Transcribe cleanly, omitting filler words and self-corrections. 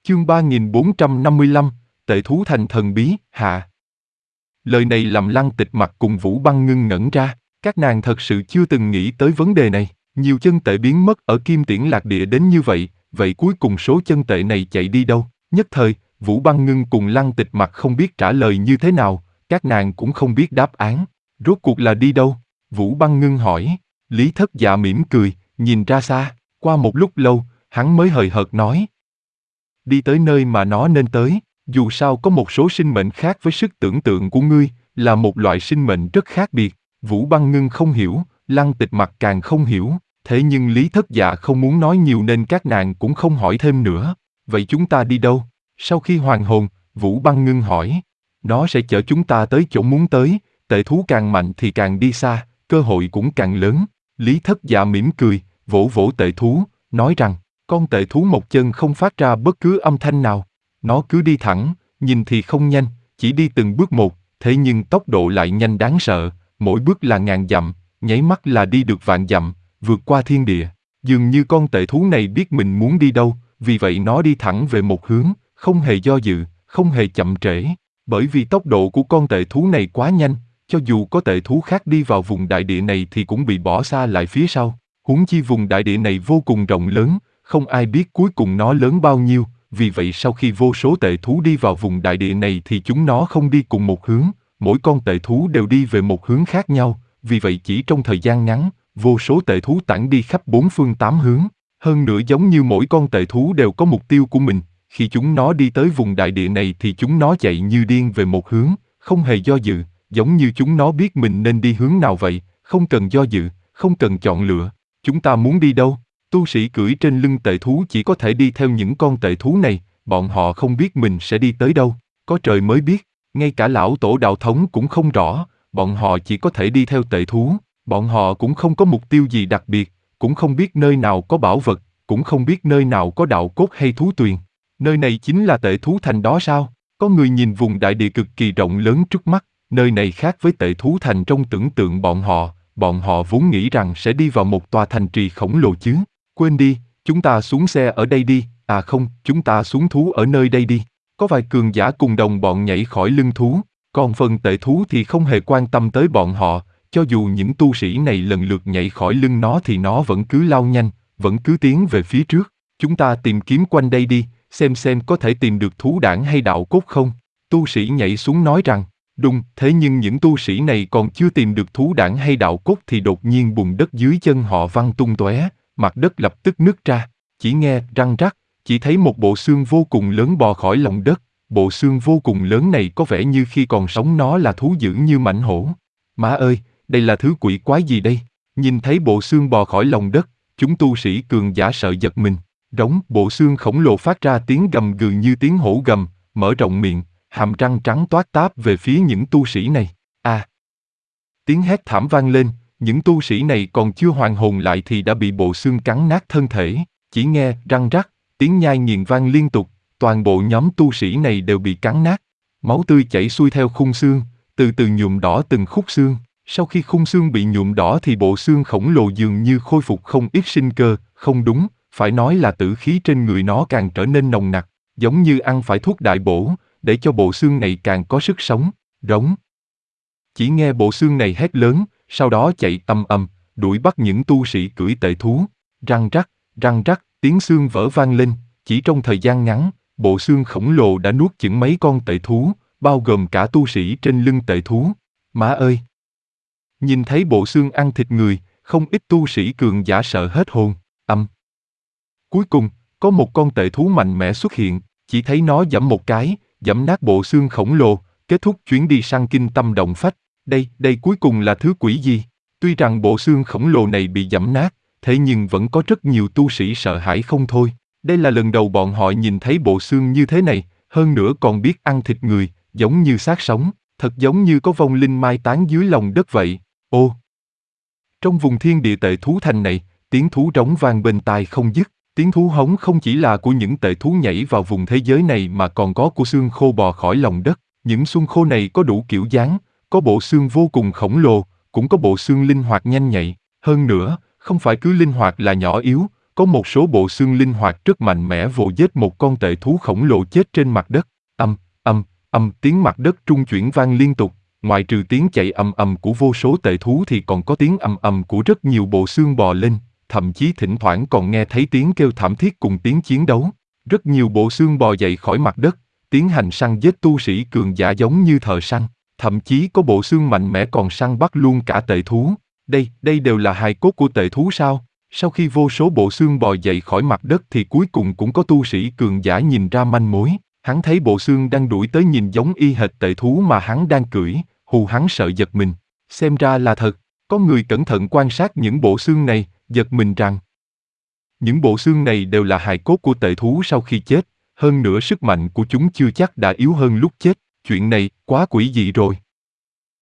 Chương 3455, Tệ thú thành thần bí, hạ. Lời này làm Lăng Tịch Mặc cùng Vũ Băng ngưng ngẩn ra, các nàng thật sự chưa từng nghĩ tới vấn đề này. Nhiều chân tệ biến mất ở Kim Tiễn Lạc Địa đến như vậy, vậy cuối cùng số chân tệ này chạy đi đâu? Nhất thời, Vũ Băng ngưng cùng Lăng Tịch Mặc không biết trả lời như thế nào, các nàng cũng không biết đáp án. Rốt cuộc là đi đâu? Vũ Băng ngưng hỏi. Lý Thất Dạ mỉm cười, nhìn ra xa. Qua một lúc lâu, hắn mới hời hợt nói. Đi tới nơi mà nó nên tới, dù sao có một số sinh mệnh khác với sức tưởng tượng của ngươi, là một loại sinh mệnh rất khác biệt. Vũ Băng ngưng không hiểu, Lăng Tịch Mặc càng không hiểu, thế nhưng Lý Thất Dạ không muốn nói nhiều nên các nàng cũng không hỏi thêm nữa. Vậy chúng ta đi đâu? Sau khi hoàn hồn, Vũ Băng ngưng hỏi. Nó sẽ chở chúng ta tới chỗ muốn tới, tệ thú càng mạnh thì càng đi xa, cơ hội cũng càng lớn. Lý Thất Dạ mỉm cười, vỗ vỗ tệ thú, nói rằng, con tệ thú một chân không phát ra bất cứ âm thanh nào. Nó cứ đi thẳng, nhìn thì không nhanh, chỉ đi từng bước một, thế nhưng tốc độ lại nhanh đáng sợ, mỗi bước là ngàn dặm, nháy mắt là đi được vạn dặm, vượt qua thiên địa. Dường như con tệ thú này biết mình muốn đi đâu, vì vậy nó đi thẳng về một hướng, không hề do dự, không hề chậm trễ. Bởi vì tốc độ của con tệ thú này quá nhanh, cho dù có tệ thú khác đi vào vùng đại địa này thì cũng bị bỏ xa lại phía sau. Huống chi vùng đại địa này vô cùng rộng lớn, không ai biết cuối cùng nó lớn bao nhiêu, vì vậy sau khi vô số tệ thú đi vào vùng đại địa này thì chúng nó không đi cùng một hướng, mỗi con tệ thú đều đi về một hướng khác nhau, vì vậy chỉ trong thời gian ngắn, vô số tệ thú tản đi khắp bốn phương tám hướng. Hơn nữa giống như mỗi con tệ thú đều có mục tiêu của mình, khi chúng nó đi tới vùng đại địa này thì chúng nó chạy như điên về một hướng, không hề do dự, giống như chúng nó biết mình nên đi hướng nào vậy, không cần do dự, không cần chọn lựa. Chúng ta muốn đi đâu? Tu sĩ cưỡi trên lưng tệ thú chỉ có thể đi theo những con tệ thú này, bọn họ không biết mình sẽ đi tới đâu, có trời mới biết, ngay cả lão tổ đạo thống cũng không rõ, bọn họ chỉ có thể đi theo tệ thú, bọn họ cũng không có mục tiêu gì đặc biệt, cũng không biết nơi nào có bảo vật, cũng không biết nơi nào có đạo cốt hay thú tuyền. Nơi này chính là tệ thú thành đó sao? Có người nhìn vùng đại địa cực kỳ rộng lớn trước mắt, nơi này khác với tệ thú thành trong tưởng tượng bọn họ vốn nghĩ rằng sẽ đi vào một tòa thành trì khổng lồ chứ. Quên đi, chúng ta xuống xe ở đây đi, à không, chúng ta xuống thú ở nơi đây đi. Có vài cường giả cùng đồng bọn nhảy khỏi lưng thú, còn phần tệ thú thì không hề quan tâm tới bọn họ, cho dù những tu sĩ này lần lượt nhảy khỏi lưng nó thì nó vẫn cứ lao nhanh, vẫn cứ tiến về phía trước. Chúng ta tìm kiếm quanh đây đi, xem có thể tìm được thú đản hay đạo cốt không. Tu sĩ nhảy xuống nói rằng, đúng, thế nhưng những tu sĩ này còn chưa tìm được thú đản hay đạo cốt thì đột nhiên bùn đất dưới chân họ văng tung tóe, mặt đất lập tức nứt ra, chỉ nghe răng rắc, chỉ thấy một bộ xương vô cùng lớn bò khỏi lòng đất. Bộ xương vô cùng lớn này có vẻ như khi còn sống nó là thú dữ như mãnh hổ. Má ơi, đây là thứ quỷ quái gì đây? Nhìn thấy bộ xương bò khỏi lòng đất, chúng tu sĩ cường giả sợ giật mình. Rống, bộ xương khổng lồ phát ra tiếng gầm gừ như tiếng hổ gầm, mở rộng miệng, hàm răng trắng toát táp về phía những tu sĩ này. À! Tiếng hét thảm vang lên, những tu sĩ này còn chưa hoàn hồn lại thì đã bị bộ xương cắn nát thân thể. Chỉ nghe răng rắc, tiếng nhai nghiền vang liên tục, toàn bộ nhóm tu sĩ này đều bị cắn nát. Máu tươi chảy xuôi theo khung xương, từ từ nhuộm đỏ từng khúc xương. Sau khi khung xương bị nhuộm đỏ thì bộ xương khổng lồ dường như khôi phục không ít sinh cơ, không đúng, phải nói là tử khí trên người nó càng trở nên nồng nặc, giống như ăn phải thuốc đại bổ, để cho bộ xương này càng có sức sống. Rống. Chỉ nghe bộ xương này hét lớn, sau đó chạy ầm ầm, đuổi bắt những tu sĩ cưỡi tệ thú. Răng rắc, tiếng xương vỡ vang lên, chỉ trong thời gian ngắn, bộ xương khổng lồ đã nuốt chửng mấy con tệ thú, bao gồm cả tu sĩ trên lưng tệ thú. Má ơi! Nhìn thấy bộ xương ăn thịt người, không ít tu sĩ cường giả sợ hết hồn. Cuối cùng, có một con tệ thú mạnh mẽ xuất hiện, chỉ thấy nó giẫm một cái, giẫm nát bộ xương khổng lồ, kết thúc chuyến đi săn kinh tâm động phách. Đây cuối cùng là thứ quỷ gì? Tuy rằng bộ xương khổng lồ này bị giẫm nát, thế nhưng vẫn có rất nhiều tu sĩ sợ hãi không thôi. Đây là lần đầu bọn họ nhìn thấy bộ xương như thế này, hơn nữa còn biết ăn thịt người, giống như xác sống, thật giống như có vong linh mai táng dưới lòng đất vậy. Ô! Trong vùng thiên địa tệ thú thành này, tiếng thú rống vang bên tai không dứt. Tiếng thú hống không chỉ là của những tệ thú nhảy vào vùng thế giới này mà còn có của xương khô bò khỏi lòng đất. Những xương khô này có đủ kiểu dáng, có bộ xương vô cùng khổng lồ, cũng có bộ xương linh hoạt nhanh nhạy. Hơn nữa, không phải cứ linh hoạt là nhỏ yếu, Có một số bộ xương linh hoạt rất mạnh mẽ vồ giết một con tệ thú khổng lồ chết trên mặt đất. Tiếng mặt đất trung chuyển vang liên tục, ngoài trừ tiếng chạy của vô số tệ thú thì còn có tiếng của rất nhiều bộ xương bò lên, thậm chí thỉnh thoảng còn nghe thấy tiếng kêu thảm thiết cùng tiếng chiến đấu. Rất nhiều bộ xương bò dậy khỏi mặt đất, tiến hành săn giết tu sĩ cường giả giống như thợ săn, thậm chí có bộ xương mạnh mẽ còn săn bắt luôn cả tệ thú. Đây đều là hài cốt của tệ thú sao? Sau khi vô số bộ xương bò dậy khỏi mặt đất thì cuối cùng cũng có tu sĩ cường giả nhìn ra manh mối. Hắn thấy bộ xương đang đuổi tới nhìn giống y hệt tệ thú mà hắn đang cưỡi, hù hắn sợ giật mình. Xem ra là thật. Có người cẩn thận quan sát những bộ xương này, giật mình rằng những bộ xương này đều là hài cốt của tệ thú sau khi chết, hơn nữa sức mạnh của chúng chưa chắc đã yếu hơn lúc chết. Chuyện này quá quỷ dị rồi.